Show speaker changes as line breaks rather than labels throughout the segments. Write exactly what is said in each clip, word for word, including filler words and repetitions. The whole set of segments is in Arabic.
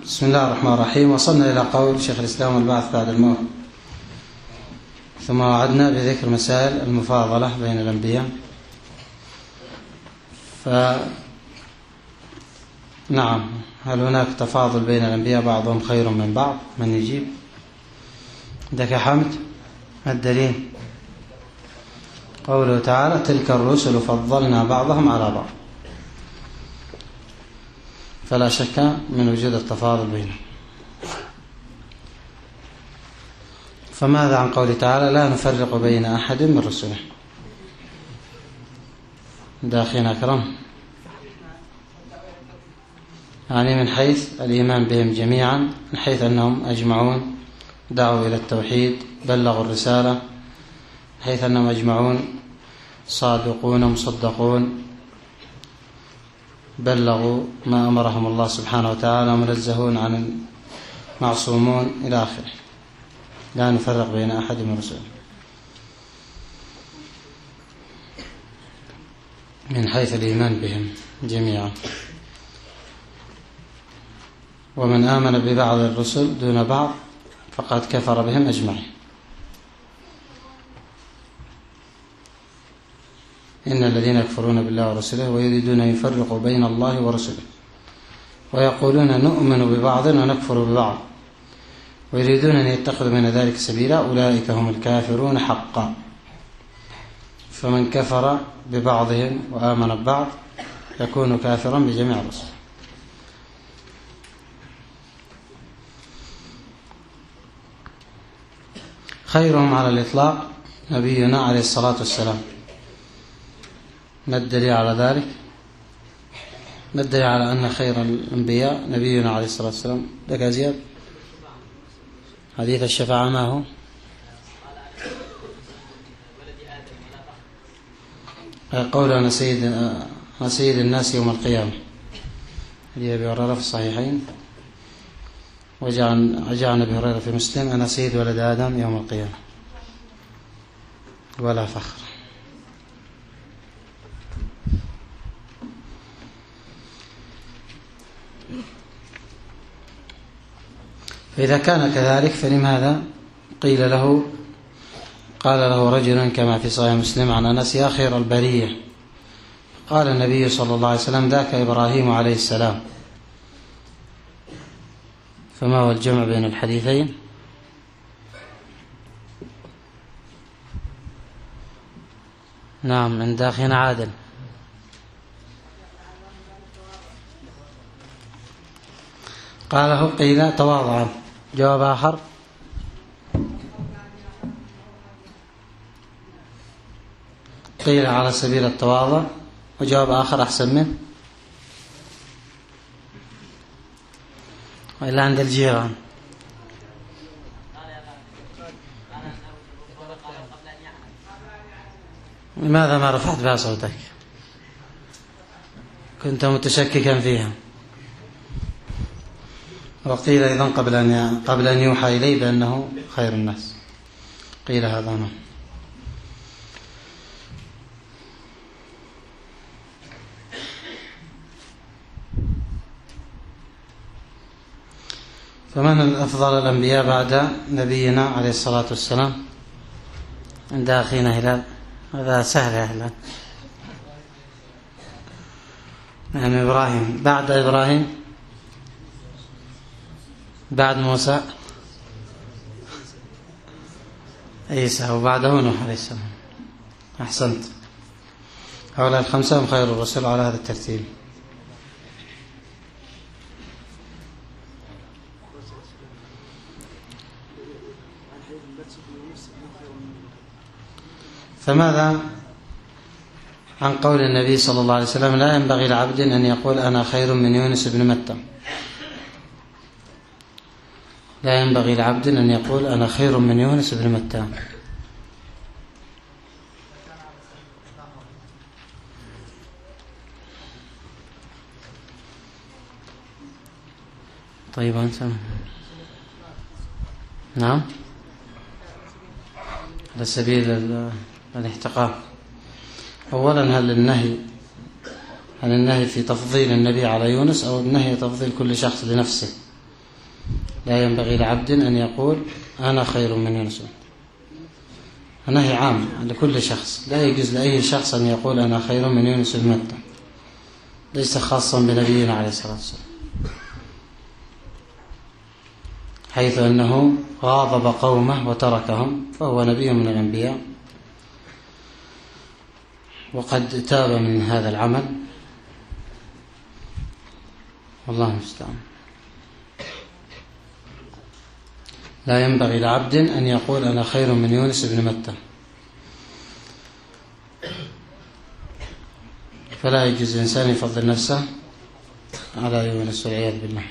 بسم الله الرحمن الرحيم. وصلنا إلى قول شيخ الإسلام والبعث بعد الموت، ثم وعدنا بذكر مسائل المفاضلة بين الأنبياء. فنعم، هل هناك تفاضل بين الأنبياء بعضهم خير من بعض؟ من يجيب؟ عندك يا حمد الدليل؟ قوله تعالى: تلك الرسل فضلنا بعضهم على بعض. فلا شك من وجود التفاضل بينهم. فماذا عن قوله تعالى: لا نفرق بين أحد من رسله؟ ده أخينا أكرم، يعني من حيث الإيمان بهم جميعا، من حيث أنهم أجمعون دعوا إلى التوحيد، بلغوا الرسالة، من حيث أنهم أجمعون صادقون مصدقون، بلغوا ما أمرهم الله سبحانه وتعالى، منزهون عن معصومون إلى آخره. لا نفرق بين أحد من رسله من حيث الإيمان بهم جميعا. ومن آمن ببعض الرسل دون بعض فقد كفر بهم أجمعين. إن الذين يكفرون بالله ورسله ويريدون أن يفرقوا بين الله ورسله ويقولون نؤمن ببعض ونكفر ببعض ويريدون أن يتخذوا من ذلك سبيلا أولئك هم الكافرون حقا. فمن كفر ببعضهم وآمن ببعض يكون كافرا بجميع الرسل. خيرهم على الإطلاق نبينا عليه الصلاة والسلام. ما الدليل على ذلك؟ ما الدليل على أن خير الأنبياء نبينا عليه الصلاة والسلام؟ لك زياد حديث الشفاعة ما هو؟ قول أنا سيد أنا سيد الناس يوم القيامة، هذه أبي هريرة في الصحيحين، وجاء عن أبي هريرة في مسلم: أنا سيد ولد آدم يوم القيامة ولا فخر. فإذا كان كذلك فلماذا قيل له قال له رجل كما في صحيح مسلم عن أنس: يا خير البرية؟ قال النبي صلى الله عليه وسلم: ذاك إبراهيم عليه السلام. فما هو الجمع بين الحديثين؟ نعم، عند أخينا عادل. قاله قيل تواضعا. جواب آخر: قيل على سبيل التواضع. وجواب آخر أحسن منه: وإلا عند الجيران. لماذا ما رفعت بها صوتك؟ كنت متشككا فيها. وقيل أيضا قبل أن قبل أن يوحى إليه بأنه خير الناس. قيل هذا نعم. فمن أفضل الأنبياء بعد نبينا عليه الصلاة والسلام؟ عند أخينا هلال. هذا سهل يا هلال. نعم، إبراهيم. بعد إبراهيم بعد موسى عيسى، وبعده نوح عليه السلام. أحسنت. هؤلاء الخمسة هم خير الرسل على هذا الترتيب. فماذا عن قول النبي صلى الله عليه وسلم: لا ينبغي لعبد أن يقول أنا خير من يونس بن متى؟ لا ينبغي لعبد أن يقول أنا خير من يونس بن متى. طيب أنت نعم على سبيل الاحتقار. أولا، هل النهي هل النهي في تفضيل النبي على يونس أو النهي تفضيل كل شخص لنفسه؟ لا ينبغي لعبد أن يقول أنا خير من يونس. نهي عام لكل شخص، لا يجوز لأي شخص أن يقول أنا خير من يونس بن متى، ليس خاصا بنبينا عليه الصلاة والسلام، حيث أنه غاضب قومه وتركهم، فهو نبي من الأنبياء وقد تاب من هذا العمل، والله المستعان. لا ينبغي لعبد أن يقول أنا خير من يونس بن متى، فلا يجوز الإنسان يفضل نفسه على يونس والعياذ بالله.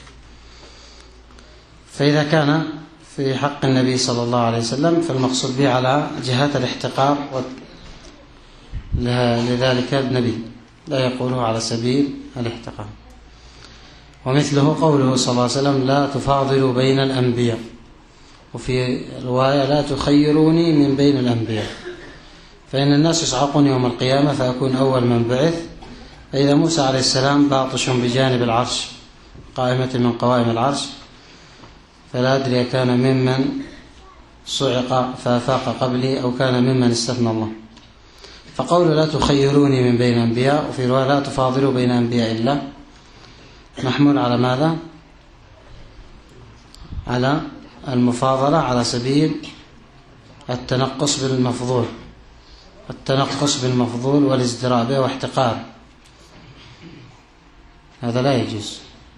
فإذا كان في حق النبي صلى الله عليه وسلم فالمقصود به على جهات الاحتقار لذلك النبي، لا يقوله على سبيل الاحتقار. ومثله قوله صلى الله عليه وسلم لا تفاضلوا بين الأنبياء، وفي رواية لا تخيروني من بين الأنبياء، فإن الناس يصعقون يوم القيامة فأكون أول من بعث، فإذا موسى عليه السلام باطش بجانب العرش قائمة من قوائم العرش، فلا أدري كان ممن صعق فافاق قبلي أو كان ممن استثنى الله. فقول لا تخيروني من بين الأنبياء، وفي رواية لا تفاضلوا بين أنبياء الله، محمول على ماذا؟ على المفاضلة على سبيل التنقص بالمفضول، التنقص بالمفضول والازدراء به واحتقار، هذا لا يجوز.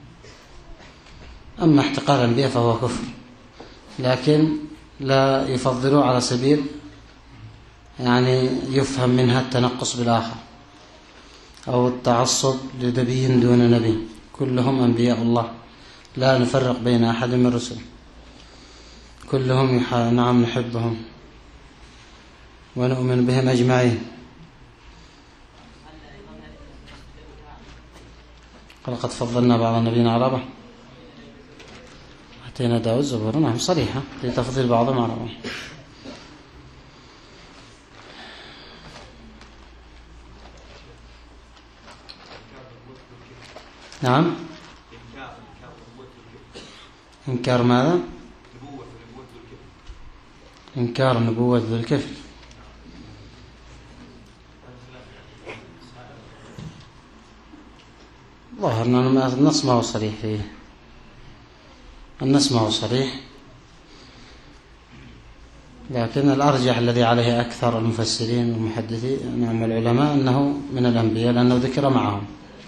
أما احتقار الأنبياء فهو كفر، لكن لا يفضلوا على سبيل يعني يفهم منها التنقص بالآخر أو التعصب لنبي دون نبي، كلهم أنبياء الله لا نفرق بين أحد من رسله، كلهم نعم نحبهم ونؤمن بهم أجمعين. ولقد فضلنا بعض النبيين على بعض، أتينا داود زبور، نعم صريحة لتفضيل بعضهم على بعض. نعم إنكار ماذا؟ إنكار النبوة بالكفل. ظاهر أن النص ما هو صريح فيه، النص ما هو صريح، لكن الأرجح الذي عليه أكثر المفسرين والمحدثين نعم العلماء أنه من الأنبياء لأنه ذكر معهم،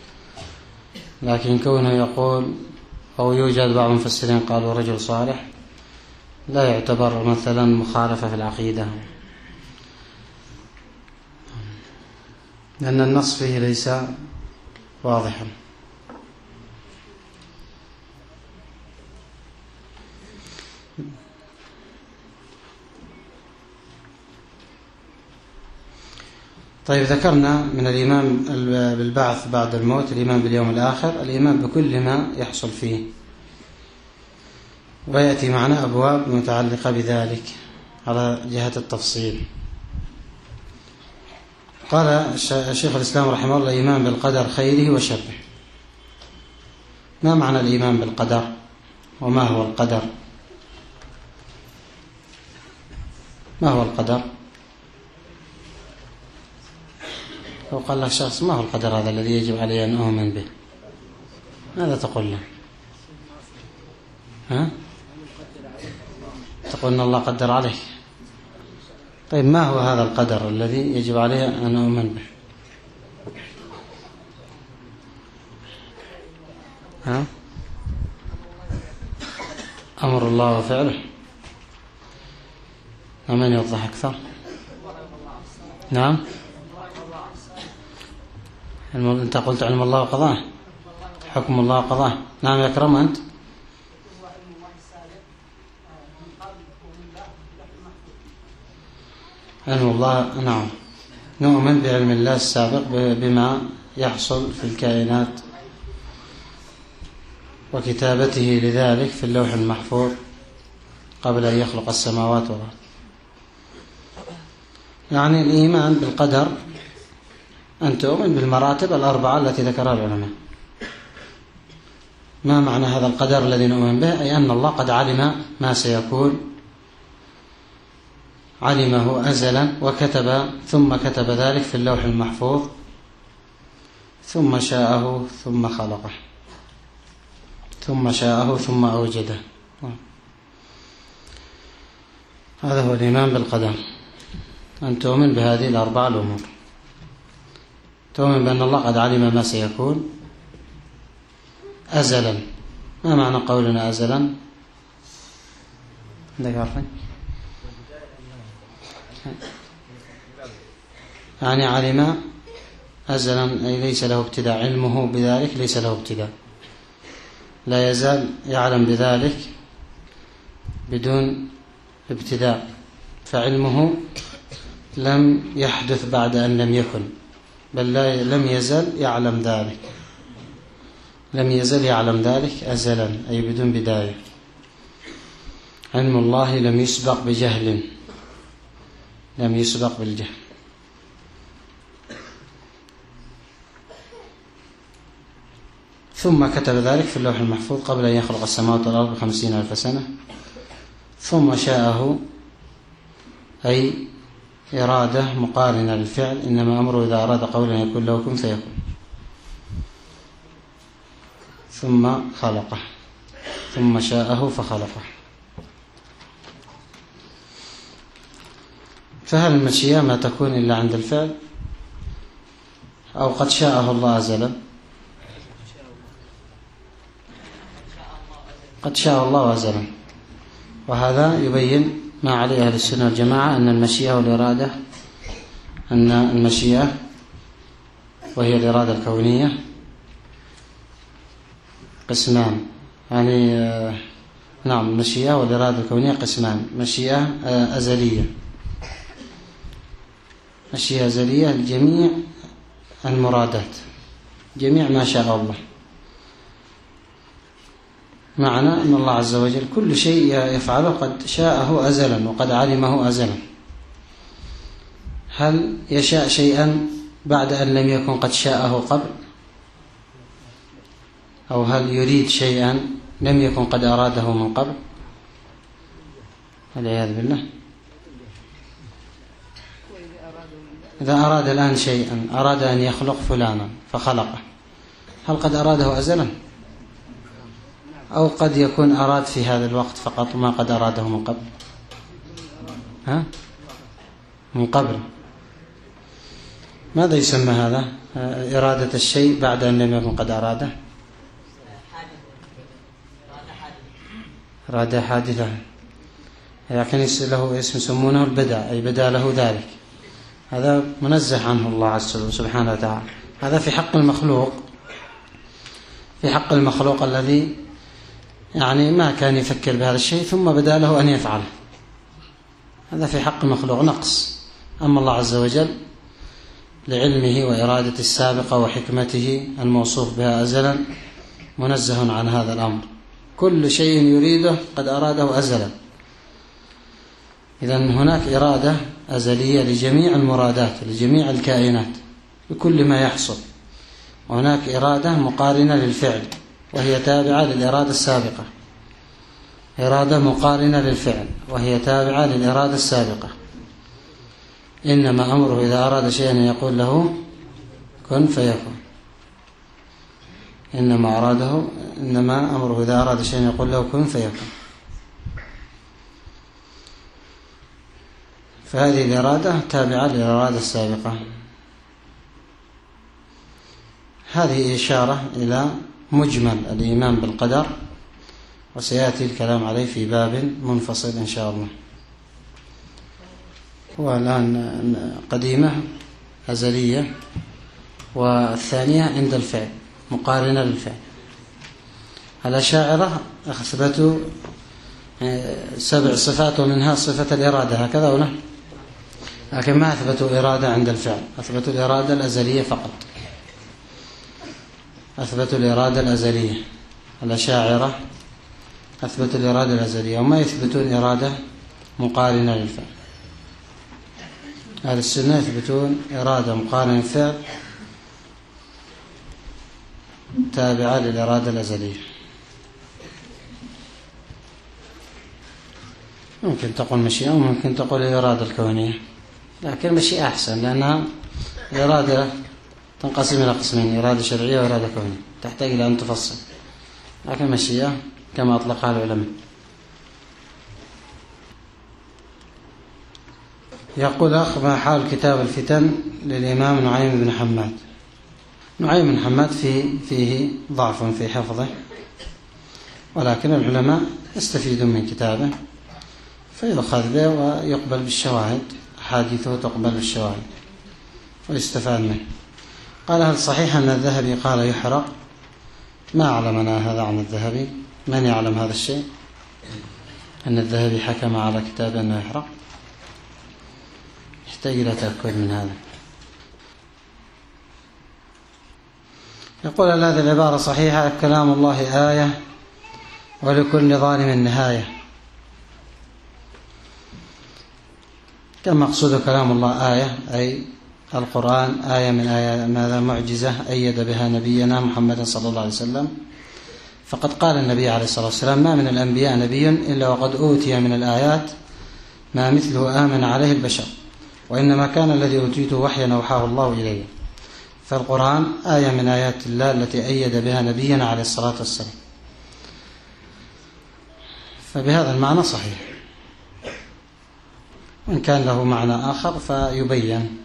لكن كونه يقول أو يوجد بعض المفسرين قالوا رجل صالح لا يعتبر مثلا مخالفة في العقيدة، لأن النص فيه ليس واضحا. طيب، ذكرنا من الإيمان بالبعث بعد الموت الإيمان باليوم الآخر، الإيمان بكل ما يحصل فيه، ويأتي معنا أبواب متعلقة بذلك على جهة التفصيل. قال الشيخ الإسلام رحمه الله الإيمان بالقدر خيره وشره. ما معنى الإيمان بالقدر وما هو القدر؟ ما هو القدر؟ لو قال لك شخص ما هو القدر هذا الذي يجب علي أن أؤمن به، ماذا تقول له؟ ها؟ تقول أن الله قدر عليك. طيب، ما هو هذا القدر الذي يجب علي أن أؤمن به؟ ها؟ أمر الله وفعله. ومن يوضح أكثر؟ نعم، أنت قلت علم الله وقضاه، حكم الله وقضاه. نعم يا كرم، أنت علم الله. نعم، نؤمن بعلم الله السابق بما يحصل في الكائنات وكتابته لذلك في اللوح المحفوظ قبل أن يخلق السماوات والأرض. يعني الإيمان بالقدر أن تؤمن بالمراتب الأربعة التي ذكرها العلماء، ما معنى هذا القدر الذي نؤمن به؟ أي أن الله قد علم ما سيكون، علمه أزلا وكتب ثم كتب ذلك في اللوح المحفوظ، ثم شاءه ثم خلقه، ثم شاءه ثم أوجده. هذا هو الإيمان بالقدر، أن تؤمن بهذه الأربع الأمور. تؤمن بأن الله قد علم ما سيكون أزلا. ما معنى قولنا أزلا؟ عندك عارفين؟ يعني علم أزلا أي ليس له ابتداء، علمه بذلك ليس له ابتداء، لا يزال يعلم بذلك بدون ابتداء، فعلمه لم يحدث بعد أن لم يكن، بل لم يزل يعلم ذلك، لم يزل يعلم ذلك أزلا أي بدون بداية. علم الله لم يسبق بجهل، لم يسبق بالجهل. ثم كتب ذلك في اللوح المحفوظ قبل أن يخلق السماوات والأرض بخمسين ألف سنة. ثم شاءه أي إرادة مقارنة للفعل، إنما أمره إذا أراد قولا يكون له كن فيكون. ثم خلقه، ثم شاءه فخلقه. فهل المشيئة ما تكون إلا عند الفعل، أو قد شاءه الله أزلا؟ قد شاء الله أزلا، وهذا يبين ما عليه أهل السنة والجماعة، أن المشيئة والإرادة، أن المشيئة وهي الإرادة الكونية قسمان، يعني نعم المشيئة والإرادة الكونية قسمان: مشيئة أزلية، مشيئة أزلية لجميع المرادات، جميع ما شاء الله، معنى أن الله عز وجل كل شيء يفعله قد شاءه أزلا وقد علمه أزلا. هل يشاء شيئا بعد أن لم يكن قد شاءه قبل؟ أو هل يريد شيئا لم يكن قد أراده من قبل؟ والعياذ بالله. إذا أراد الآن شيئا، أراد أن يخلق فلانا فخلقه، هل قد أراده أزلا؟ أو قد يكون أراد في هذا الوقت فقط ما قد أراده من قبل؟ ها؟ من قبل. ماذا يسمى هذا؟ إرادة الشيء بعد أن لم يكن قد أراده؟ إرادة حادثة، لكن له اسم يسمونه البدع، أي بدا له ذلك. هذا منزه عنه الله عز وجل سبحانه وتعالى. هذا في حق المخلوق، في حق المخلوق الذي يعني ما كان يفكر بهذا الشيء ثم بدا له أن يفعله، هذا في حق المخلوق نقص. أما الله عز وجل لعلمه وإرادة السابقة وحكمته الموصوف بها أزلا منزه عن هذا الأمر، كل شيء يريده قد أراده أزلا. إذن هناك إرادة أزلية لجميع المرادات، لجميع الكائنات بكل ما يحصل، وهناك إرادة مقارنة للفعل وهي تابعة للإرادة السابقة، إرادة مقارنة للفعل وهي تابعة للإرادة السابقة. إنما أمره إذا أراد شيئا يقول له كن فيكون، إنما أراده إنما أمره إذا أراد شيئا يقول له كن فيكون. فهذه الإرادة تابعة للإرادة السابقة. هذه إشارة إلى مجمل الإيمان بالقدر، وسيأتي الكلام عليه في باب منفصل إن شاء الله. والآن قديمة أزلية، والثانية عند الفعل مقارنة للفعل. الأشاعرة أثبتوا سبع صفات ومنها صفة الإرادة، هكذا ولا؟ لكن ما أثبتوا إرادة عند الفعل، أثبتوا الإرادة الأزلية فقط، أثبتوا الإرادة الأزلية. الأشاعرة أثبتوا الإرادة الأزلية وما يثبتون إرادة مقارنة للفعل. أهل السنة يثبتون إرادة مقارنة للفعل تابعة للإرادة الأزلية. ممكن تقول مشيئة وممكن تقول الإرادة الكونية، لكن مشيئة أحسن لأنها الإرادة تنقسم إلى قسمين: إرادة شرعية وإرادة كونية، تحتاج إلى أن تفصل، لكن مشيئة كما أطلقها العلماء. يقول أخ: ما حال كتاب الفتن للإمام نعيم بن حماد؟ نعيم بن حماد فيه, فيه ضعف في حفظه، ولكن العلماء يستفيدون من كتابه فيؤخذ به ويقبل بالشواهد، حديثه تقبل بالشواهد ويستفاد منه. قال: هل صحيح أن الذهبي قال يحرق؟ ما أعلمنا هذا عن الذهبي، من يعلم هذا الشيء؟ أن الذهبي حكم على كتابه أنه يحرق؟ يحتاج إلى تأكد من هذا. يقول: هل هذه العبارة صحيحة؟ كلام الله آية ولكل ظالم نهاية. كما مقصود كلام الله آية أي القرآن آية من آيات ماذا معجزة أيد بها نبينا محمد صلى الله عليه وسلم، فقد قال النبي عليه الصلاة والسلام: ما من الأنبياء نبي إلا وقد أوتي من الآيات ما مثله آمن عليه البشر، وإنما كان الذي أوتيته وحيا أوحاه الله إليه. فالقرآن آية من آيات الله التي أيد بها نبينا عليه الصلاة والسلام، فبهذا المعنى صحيح، وإن كان له معنى آخر فيبين.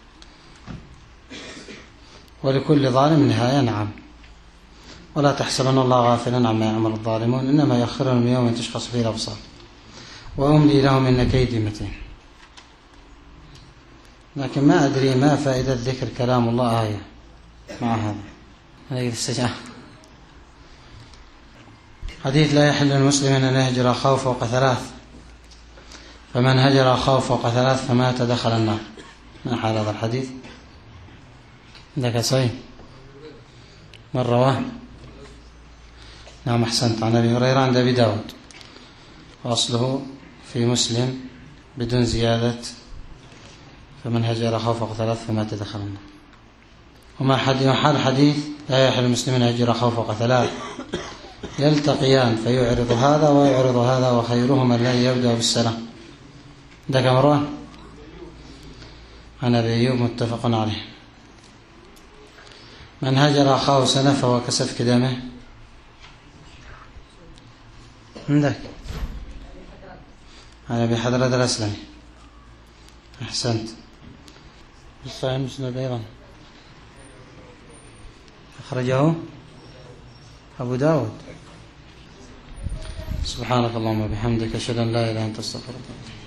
ولكل ظالم نهاية، نعم. ولا تحسبن الله غافلا عما يعمل الظالمون، إنما يؤخرهم يوم تشخص فيه الأبصار وأملي لهم إن كيدي متين. لكن ما أدري ما فائدة ذكر كلام الله آية مع هذا هذه السجاعة. حديث: لا يحل المسلم أن يهجر أخاه فوق ثلاث، فمن هجر أخاه فوق ثلاث فمات دخل النار. ما حال هذا الحديث؟ عندك صحيح؟ من رواه؟ نعم أحسنت، عن أبي هريرة عند أبي داود، وأصله في مسلم بدون زيادة: فمن هجر أخاه فوق ثلاث فمات دخل النار. وما حال حديث: لا يحل المسلم أن يهجر أخاه فوق ثلاث، يلتقيان فيعرض هذا ويعرض هذا وخيرهما الذي يبدأ بالسلام. عندك مروان؟ عن أبي أيوب متفق عليه. من هجر أخاه سنة فهو كسفك دمه. عندك؟ عن أبي حضرة الأسلمي. أحسنت. الصحيح مسند أيضا أخرجه أبو داود. سبحانك اللهم وبحمدك، أشهد أن لا إله إلا أنت، أستغفرك.